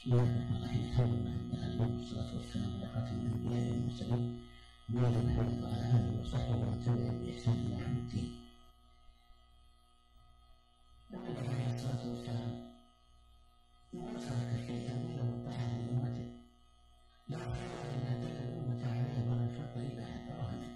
بسم الله الرحمن الرحيم. الحمد لله رب العالمين والصلاة والسلام على خاتم الأنبياء والمرسلين نبينا محمد وعلى آله وصحبه ومن تبعهم بإحسان إلى يوم الدين. النبي عليه الصلاة والسلام ما ترك شيئا إلا وضحه لأمته، لا خير إلا دل الأمة عليه ولا شر إلا حذرها منه.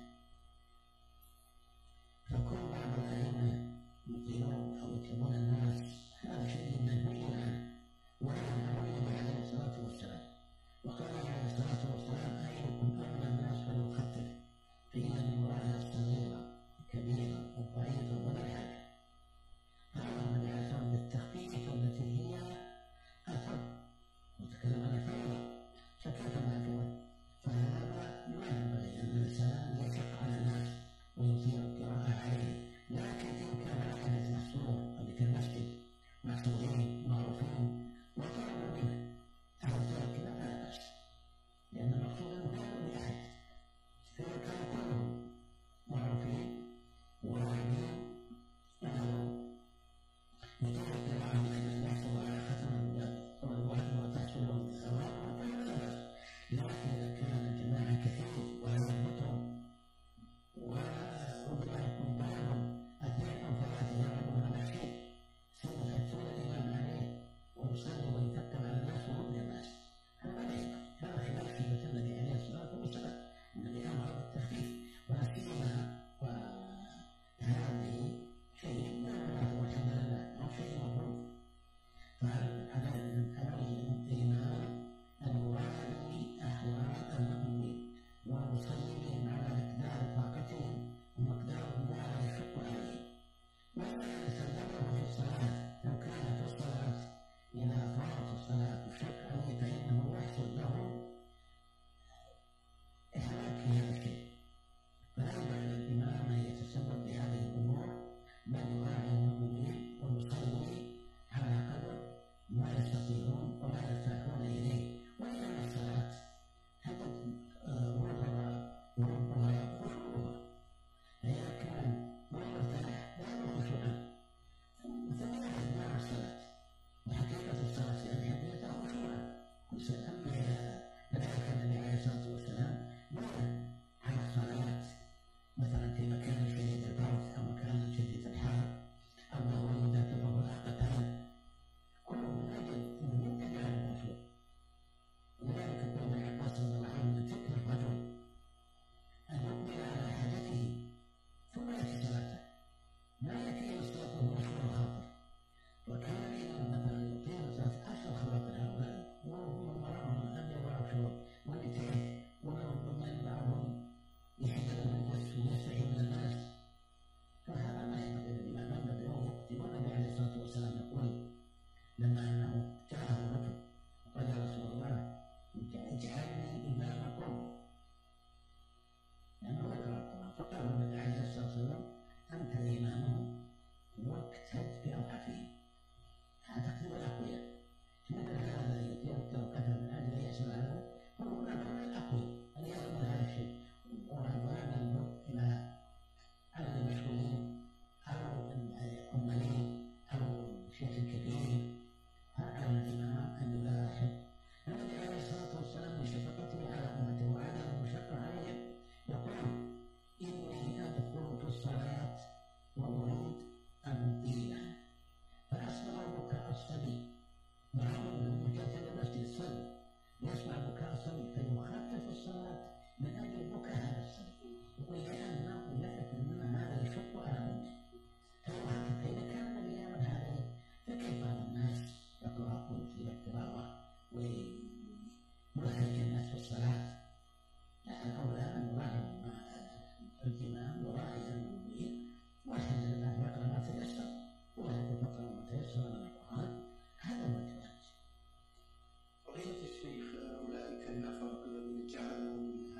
فكون بعض الأئمة يطيعون أو يتبعون الناس هذا شيء منهي عنه ونهى عنه النبي عليه الصلاة والسلام، وقال عليه الصلاة والسلام: أيكم أولى الناس فليخفف فإن المراد الصغير كبيرا وضعيفا ولا حاجة. فأمر النبي عليه الصلاة والسلام بالتخفيف التي هي أثر وتكلم عن الفريضة، فكيف معذور؟ فهذا ما ينبغي أن الإنسان يشق على الناس ويطيع القراءة عليه، لكن إن كان الحدث محصور اللي في المسجد محصورين معروفين وطلبوا منه أهل ذلك لا بأس، لأن المقصود أنه لا يؤذي أحد، فإذا كانوا كلهم معروفين وواعيين أنه يطيع القراءة من يحصل على ختم وتحصل لهم الثواب فلا بأس. لكن إذا كان الجماعة كثير ويربطهم وربما يكون بعضهم اثنين او ثلاثه يعلمون هذا الشيء ثم ياتون الامام عليه ويصلي ويثقل على الناس وهم الناس، هذا لا ينبغي، هذا خلاف سنه النبي عليه الصلاه والسلام. النبي امر بالتخفيف ولا سيما وهذه شيء لا يعرف والحمد لله او شيء مفروض. فعلى الامام ان يراعي احوال المؤمنين ويصليهم على مقدار طاقتهم ومقدار ما يشق عليهم، ولا يتسلمه في الصلاة. لو كان في الصلاة إذا فرط الصلاة يشق عليه فإنه يحصل له إحراج في هذا الشيء، فلا ينبغي للإمام أن يتسبب بهذه الأمور، بل يراعي المؤمنين ويصلي على قدر ما يستطيعون وما يرتاحون إليه. وإنما الصلاة وربها خشوعها، فإذا كان ما يرتاح لا خشوعا فليأخذ مع الصلاة، وحقيقة الصلاة يعني حقيقة خشوعا. أما ذلك النبي عليه الصلاة والسلام نهى عن الصلاة مثلا في مكان شديد البرد أو مكان شديد الحر أو هو يدافعه الأقدام، كله من أجل أن ينتبه على الخشوع. ولذلك قال ابن عباس رضي الله عنه: من فكر الرجل أن يقبل على حاجته ثم يأتي صلاته، ما يأتي إلى الصلاة وهو مشغول الخاطر. وكان الإمام مثلا يقيم الصلاة أشهر خواطر هؤلاء وهم مرضهم أبيض وعشور ونتعب وربما بعضهم يحدد الناس ويستحي من الناس، فهذا ما ينبغي للإمام. ينبغي أن يقتل. والنبي عليه الصلاة والسلام يقول لما أنه جاءه رجل وقال: يا رسول الله اجعلني إمامكم، لأنه ذكر القرآن. فقال النبي عليه الصلاة والسلام: أنت إمامهم واقتد بأضعفهم، تقتل الأقوياء. مثل هذا يطير التوقف من أجل أن يسمع هذا، هو هناك من الأقوياء أن يعلمون هذا الشيء، وهذا ينظر إلى عدد المشغولين أو الأمالين أو الشيخ الكبير. هكذا الإمام أن يلاحظ. النبي عليه الصلاة والسلام بشفقته على أمته وعدم المشقة عليهم يقول: إني أدخل في الصلاة وأريد أن أطيلها فأسمع بكاء الصبي، معهم أنه جاءت إلى المسجد الصبي يسمع بكاء الصبي فيخفف الصلاة من أجل بكاء هذا الصبي، ولأنه يعرف أن هذا يشق على أمه. فإذا كان النبي يعمل هذا فكيف على الناس يقرأون في القراءة ويحرج الناس في الصلاة؟ الأولى أن نراعي الإمام وراعي المؤمنين، والحمد لله يقرأ ما تيسر ولا يقرأ ما تيسر من القرآن، هذا هو الجواز. فضيلة الشيخ، أولئك النفر الذين جعلوا من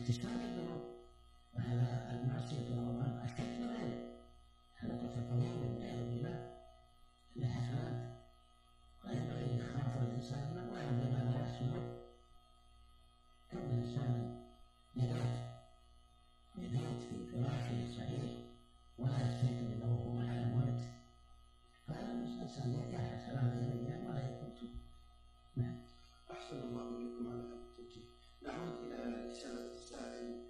واكتساب الذنوب، وهذا المعصية في رمضان أشد من غيره، حلقة القلوب والعياذ بالله للحسنات، وينبغي يخاف الإنسان ما يعلم ما لا يحسنه. كون الإنسان يبيت في فراشه الصحيح ولا يستيقظ له وهو على الموت، فهذا الإنسان يحرص على هذه الأيام ولا يفوته. أحسن الله إليكم على هذا التوجيه. نعود إلى رسالة السائل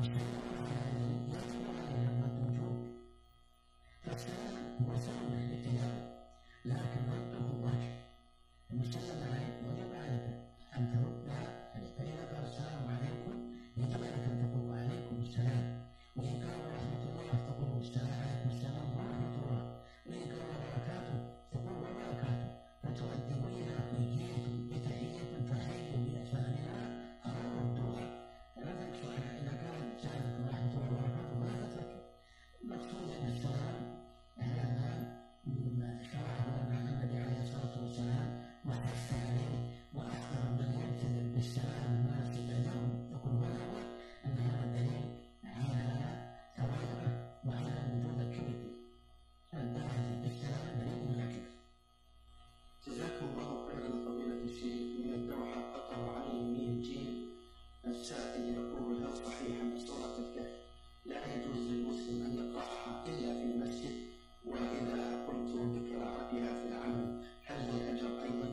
فالسلام هو سنة للتلاوة، لكن رده واجب. المسلم عليك وجب عليك أن تردها، فإذا قال السلام عليكم يجب عليك أن تقول وعليكم السلام، وإن قال ورحمة الله تقول السلام عليكم السلام ورحمة الله، وإن قال وبركاته تقول وبركاته، فتؤدي إلى حييتم بتحية فحيوا بإحسان أو ردوها. فلا تقصر إذا كان سالك ورحمة الله وبركاته ولا تترك. المقصود أن السلام هذا مما شرعه لنا النبي عليه الصلاة والسلام وحث عليه، وأخبر من يلتزم بالسلام الناس بينهم يقول ولو أن هذا دليل على تواضعه وعلى وجود الكبر. الباحث بالسلام دليل على الكبر. جزاكم الله خيرا فضيلة الشيخ. من الدوحة قطر علي ميم جيم السائل يقول: هل صحيح أن سورة الكهف لا يجوز للمسلم أن يقرأها إلا في المسجد؟ وإذا قمت بقراءتها في العمل هل لي أجر أيضا؟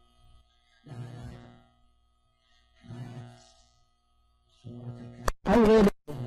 سورة الكهف أو غير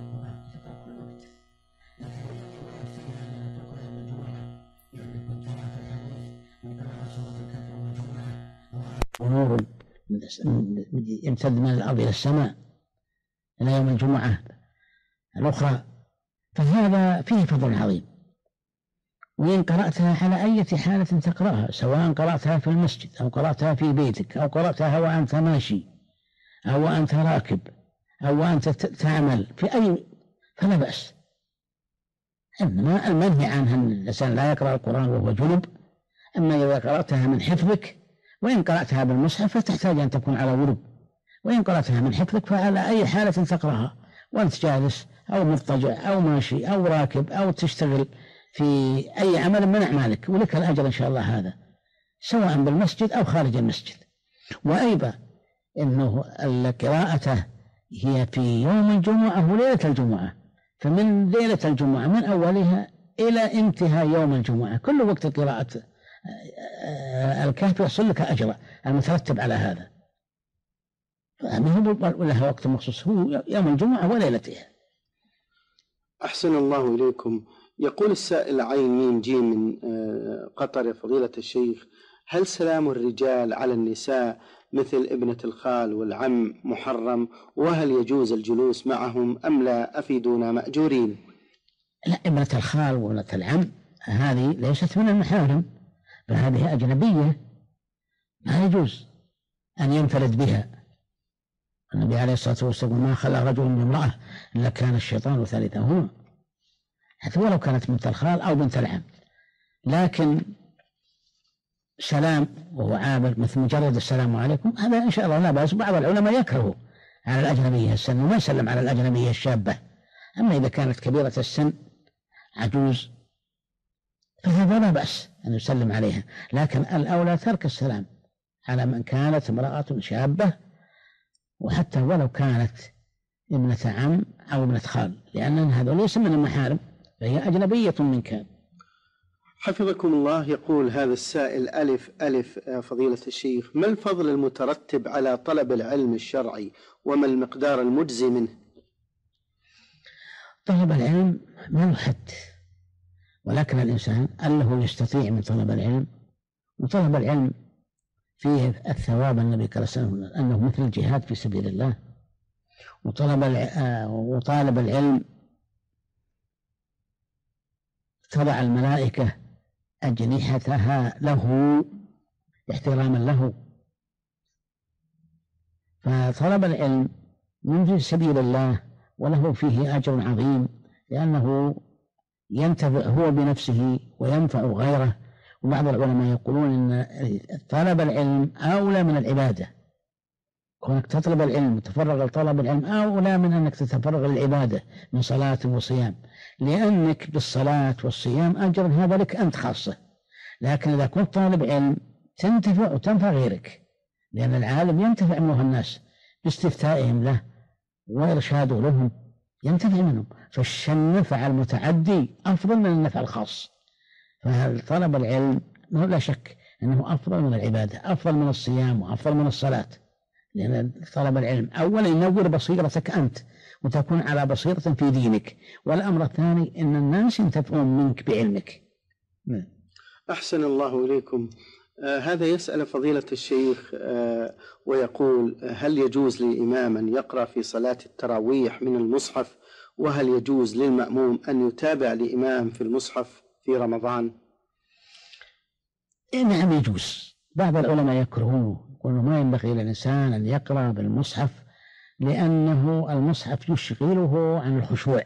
ونور يمتد من الأرض إلى السماء إلى يوم الجمعة الأخرى، فهذا فيه فضل عظيم. وإن قرأتها على أي حالة تقرأها، سواء قرأتها في المسجد أو قرأتها في بيتك أو قرأتها وأنت ماشي أو وأنت راكب أو وأنت تعمل في أي، فلا بأس. إنما المنهي عنها أن الإنسان لا يقرأ القرآن وهو جنب. أما إذا قرأتها من حفظك، وإن قرأتها بالمصحف فتحتاج أن تكون على ورد، وإن قرأتها من حفظك فعلى أي حالة تقرأها، وأنت جالس أو مضطجع أو ماشي أو راكب أو تشتغل في أي عمل من أعمالك، ولك الأجر إن شاء الله هذا، سواء بالمسجد أو خارج المسجد. وأيضا إنه قراءته هي في يوم الجمعة وليلة الجمعة، فمن ليلة الجمعة من أولها إلى انتهاء يوم الجمعة كل وقت قراءة الكهف يحصل لك أجر المترتب على هذا. لها وقت مخصوص هو يوم الجمعة وليلتها. أحسن الله إليكم. يقول السائل عين ميم جيم من قطر: فضيلة الشيخ، هل سلام الرجال على النساء مثل ابنة الخال والعم محرم؟ وهل يجوز الجلوس معهم أم لا؟ أفيدونا مأجورين. لا، ابنة الخال وابنة العم هذه ليست من المحارم، فهذه أجنبية ما يجوز أن ينفرد بها. النبي عليه الصلاة والسلام: ما خلى رجل من امرأة إلا كان الشيطان ثالثهما، حتى ولو كانت بنت الخال أو بنت العم. لكن سلام وهو عابر مثل مجرد السلام عليكم هذا إن شاء الله لا بأس. بعض العلماء يكره على الأجنبية السن وما يسلم على الأجنبية الشابة. أما إذا كانت كبيرة السن عجوز فهذا لا بأس أن يسلم عليها، لكن الأولى ترك السلام على من كانت امرأة شابة، وحتى ولو كانت ابنة عم أو ابنة خال، لأن هذا ليس من المحارم، فهي أجنبية من كان. حفظكم الله. يقول هذا السائل: ألف فضيلة الشيخ، ما الفضل المترتب على طلب العلم الشرعي وما المقدار المجزي منه؟ طلب العلم ما له حد، ولكن الإنسان أنه يستطيع من طلب العلم، وطلب العلم فيه الثواب. النبي قال أنه مثل الجهاد في سبيل الله. وطالب العلم تضع الملائكة أجنحتها له احتراما له. فطلب العلم من سبيل الله وله فيه أجر عظيم، لأنه ينتفع هو بنفسه وينفع غيره. وبعض العلماء يقولون أن طلب العلم أولى من العبادة. كونك تطلب العلم وتفرغ لطلب العلم أولى من أنك تتفرغ للعبادة من صلاة وصيام، لأنك بالصلاة والصيام أجر هذا لك أنت خاصة. لكن إذا كنت طالب علم تنتفع وتنفع غيرك، لأن العالم ينتفع منه الناس باستفتائهم له وإرشاده لهم، ينتفع منهم. فالنفع المتعدي أفضل من النفع الخاص. فطلب العلم لا شك أنه أفضل من العبادة، أفضل من الصيام وأفضل من الصلاة، لأن طلب العلم أولا ينور بصيرتك أنت، وتكون على بصيرة في دينك. والأمر الثاني أن الناس ينتفعون منك بعلمك. أحسن الله إليكم. هذا يسأل فضيلة الشيخ ويقول: هل يجوز للإمام أن يقرأ في صلاة التراويح من المصحف؟ وهل يجوز للمأموم أن يتابع الإمام في المصحف في رمضان؟ نعم يجوز. بعض العلماء يكرهونه، يقولون ما ينبغي للإنسان أن يقرأ بالمصحف لأنه المصحف يشغله عن الخشوع،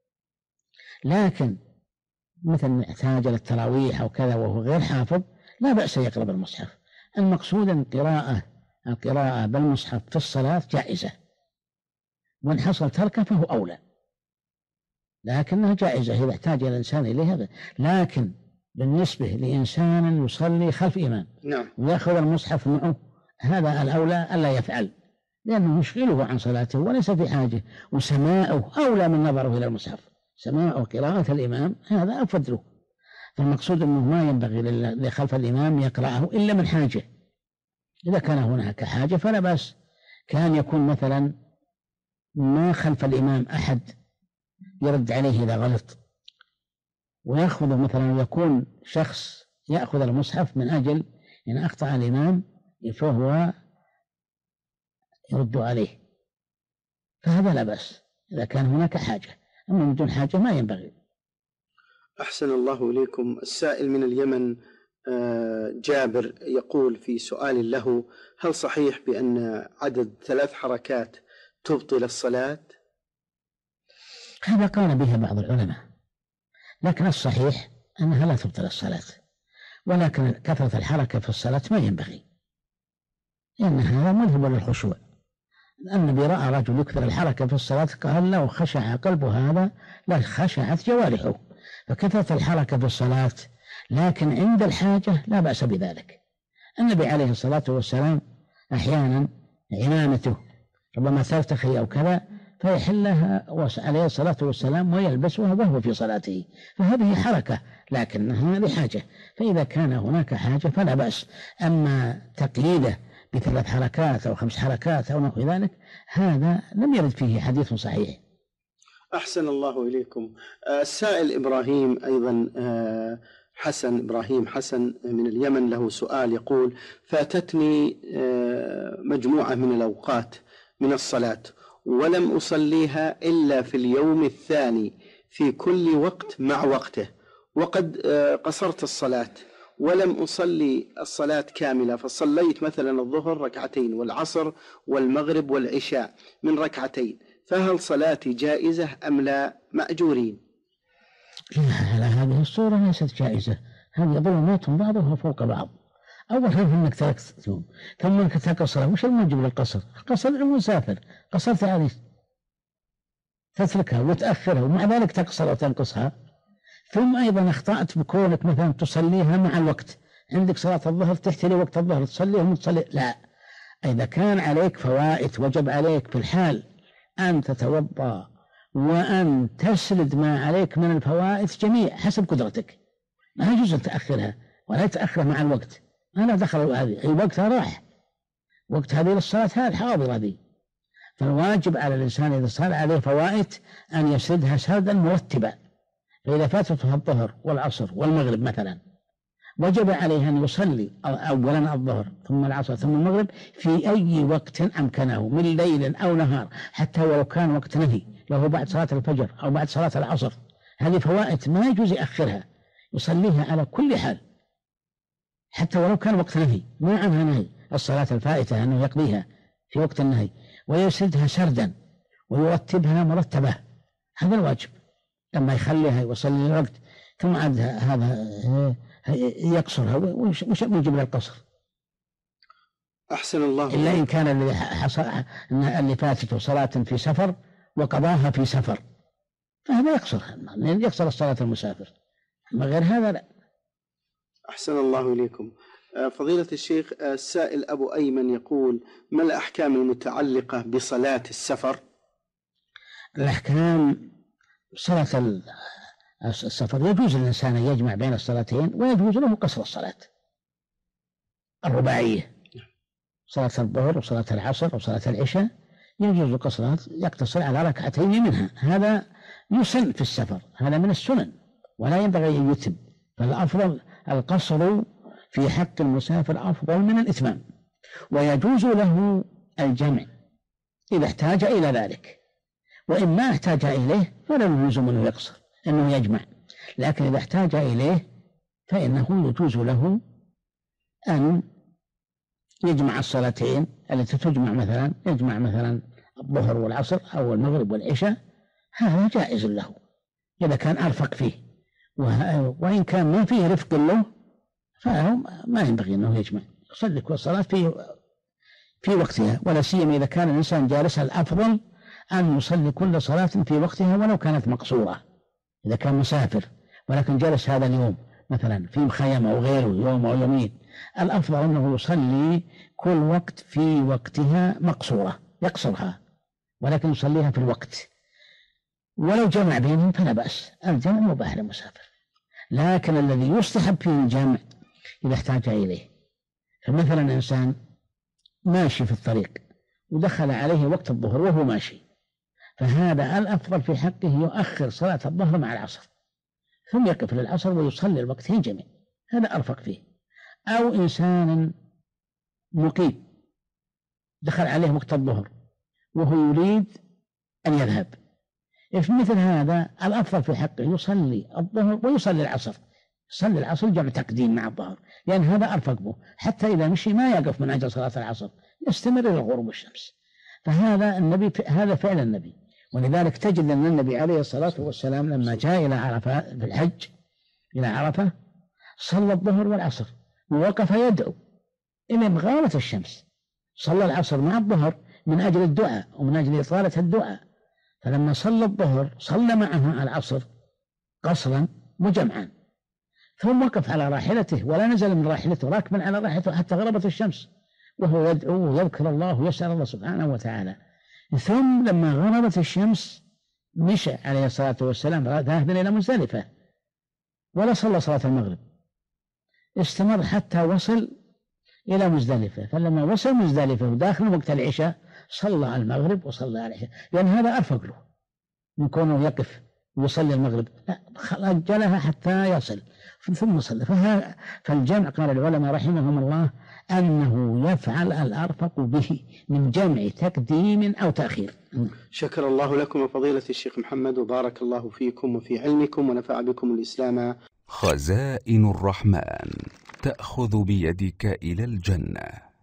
لكن مثل احتاج للتراويح أو كذا وهو غير حافظ لا بأس يقرأ بالمصحف. المقصود أن القراءة بالمصحف في الصلاة جائزة، وإن حصل تركه فهو أولى، لكنها جائزة إذا احتاج الإنسان إليها. لكن بالنسبة لإنسان يصلي خلف إمام ويأخذ المصحف معه، هذا الأولى ألا يفعل، لأنه يشغله عن صلاته وليس في حاجة، وسماعه أولى من نظره إلى المصحف. سماع قراءة الإمام هذا أفضل. فالمقصود أنه ما ينبغي لخلف الإمام يقرأه إلا من حاجة. إذا كان هناك حاجة فلا بأس. كان يكون مثلا ما خلف الإمام أحد يرد عليه إذا غلط، ويأخذ مثلا يكون شخص يأخذ المصحف من أجل إن أخطأ الإمام فهو يرد عليه، فهذا لا بأس إذا كان هناك حاجة. أما من دون حاجة ما ينبغي. أحسن الله إليكم. السائل من اليمن جابر يقول في سؤال له: هل صحيح بأن عدد 3 حركات تبطل الصلاة؟ هذا قال به بعض العلماء، لكن الصحيح أنها لا تبطل الصلاة، ولكن كثرة الحركة في الصلاة ما ينبغي، لأن هذا مذهب للخشوع. النبي رأى رجل يكثر الحركة في الصلاة قال: لو خشع قلبه هذا لا خشعت جوارحه. فكثرة الحركة في الصلاة لكن عند الحاجة لا بأس بذلك. النبي عليه الصلاة والسلام أحيانا عمامته ربما ترتخي أو كذا فيحلها عليه الصلاة والسلام ويلبسها وهو في صلاته، فهذه حركة لكنها لحاجة، فإذا كان هناك حاجة فلا بأس. أما تقييده ب3 حركات أو 5 حركات أو نحو ذلك هذا لم يرد فيه حديث صحيح. أحسن الله إليكم. السائل إبراهيم أيضا إبراهيم حسن من اليمن له سؤال يقول: فاتتني مجموعة من الأوقات من الصلاة ولم أصليها إلا في اليوم الثاني في كل وقت مع وقته، وقد قصرت الصلاة ولم أصلي الصلاة كاملة، فصليت مثلا الظهر 2 والعصر والمغرب والعشاء من 2، فهل صلاتي جائزة أم لا مأجورين؟ لا، هذه الصورة ليست جائزة، هذه ظلمات بعضها فوق بعض. أول شيء أنك تركت ثم أنك تقصر. وش الموجب للقصر؟ القصر المسافر، قصرت عليه تتركها وتأخرها ومع ذلك تقصر وتنقصها. ثم أيضا أخطأت بكونك مثلا تصليها مع الوقت، عندك صلاة الظهر تحتلي وقت الظهر تصليها وتصلي، لا. إذا كان عليك فوائت وجب عليك في الحال أن تتوضأ وأن تسرد ما عليك من الفوائت جميع حسب قدرتك، ما يجوز أن تأخرها ولا تأخرها مع الوقت، ما لا دخل هذه وقتها راح، وقت هذه للصلاة هذه الحاضرة هذه. فالواجب على الإنسان إذا صار عليه فوائت أن يسردها سردا مرتبا. فإذا فاتته الظهر والعصر والمغرب مثلا وجب عليه أن يصلي أولا الظهر ثم العصر ثم المغرب في أي وقت أمكنه من ليل أو نهار، حتى ولو كان وقت نهي، له بعد صلاة الفجر أو بعد صلاة العصر، هذه فوائت ما يجوز يأخرها، يصليها على كل حال حتى ولو كان وقت نهي، ما عنها نهي الصلاة الفائتة أنه يقضيها في وقت النهي، ويسردها سردا ويرتبها مرتبة، هذا الواجب. لما يخليها يصلي الوقت ثم عاد هذا يقصرها، وش يجب للقصر؟ أحسن الله. إلا إن كان اللي فاتته صلاة في سفر وقضاها في سفر فهذا يقصر الصلاة المسافر، أما غير هذا لا. أحسن الله إليكم. فضيلة الشيخ، السائل أبو أيمن يقول: ما الأحكام المتعلقة بصلاة السفر؟ الأحكام صلاة السفر يجوز للإنسان أن يجمع بين الصلاتين، ويجوز له قصر الصلاة الرباعية، صلاة الظهر وصلاة العصر وصلاة العشاء يجوز قصرها يقتصر على ركعتين منها، هذا يسن في السفر، هذا من السنن ولا ينبغي أن يتم، فالأفضل القصر في حق المسافر أفضل من الإتمام. ويجوز له الجمع إذا احتاج إلى ذلك، وإن ما احتاج إليه فلا يلزم أنه يقصر أنه يجمع، لكن إذا احتاج إليه فإنه يجوز له أن يجمع الصلاتين التي تجمع، مثلا يجمع مثلا الظهر والعصر أو المغرب والعشاء، هذا جائز له إذا كان أرفق فيه، وإن كان ما فيه رفق له فهو ما ينبغي أنه يجمع، يصلي كل صلاة في وقتها، ولا سيما إذا كان الإنسان جالسا الأفضل أن يصلي كل صلاة في وقتها ولو كانت مقصورة. إذا كان مسافر ولكن جلس هذا اليوم مثلا في مخيم أو غيره يوم أو يومين، الأفضل أنه يصلي كل وقت في وقتها مقصورة، يقصرها ولكن يصليها في الوقت، ولو جمع بينهم فلا بأس، الجمع مباح للمسافر. لكن الذي يستحب فيه الجمع إذا احتاج إليه، فمثلا إنسان ماشي في الطريق ودخل عليه وقت الظهر وهو ماشي، فهذا الأفضل في حقه يؤخر صلاة الظهر مع العصر ثم يقف للعصر ويصلي الوقتين جميع، هذا أرفق فيه. أو إنسان مقيم دخل عليه وقت الظهر وهو يريد أن يذهب، في مثل هذا الأفضل في حقه يصلي الظهر ويصلي العصر، يصلي العصر جمع تقديم مع الظهر، لأن هذا أرفق به، حتى إذا مشي ما يقف من أجل صلاة العصر، يستمر إلى غروب الشمس. فهذا هذا فعل النبي، ولذلك تجد أن النبي عليه الصلاة والسلام لما جاء إلى عرفة في الحج إلى عرفة صلى الظهر والعصر ووقف يدعو إلى مغابة الشمس، صلى العصر مع الظهر من أجل الدعاء ومن أجل إطالة الدعاء، فلما صلى الظهر صلى معها العصر قصرا وجمعا، ثم وقف على راحلته ولا نزل من راحلته، راكبا على راحلته حتى غربت الشمس وهو يدعو ويذكر الله ويسأل الله سبحانه وتعالى. ثم لما غربت الشمس مشى عليه الصلاة والسلام ذاهبا إلى مزدلفة ولا صلى صلاة المغرب، استمر حتى وصل إلى مزدلفة، فلما وصل مزدلفة وداخل وقت العشاء صلى المغرب وصلى العشاء، لأن هذا أرفق له من كونه يقف ويصلي المغرب، لا أجلها حتى يصل ثم صلى. فالجمع قال العلماء رحمهم الله أنه يفعل الأرفق به من جمع تقديم أو تأخير. شكر الله لكم فضيلة الشيخ محمد، وبارك الله فيكم وفي علمكم ونفع بكم الإسلام. خزائن الرحمن تأخذ بيدك إلى الجنة.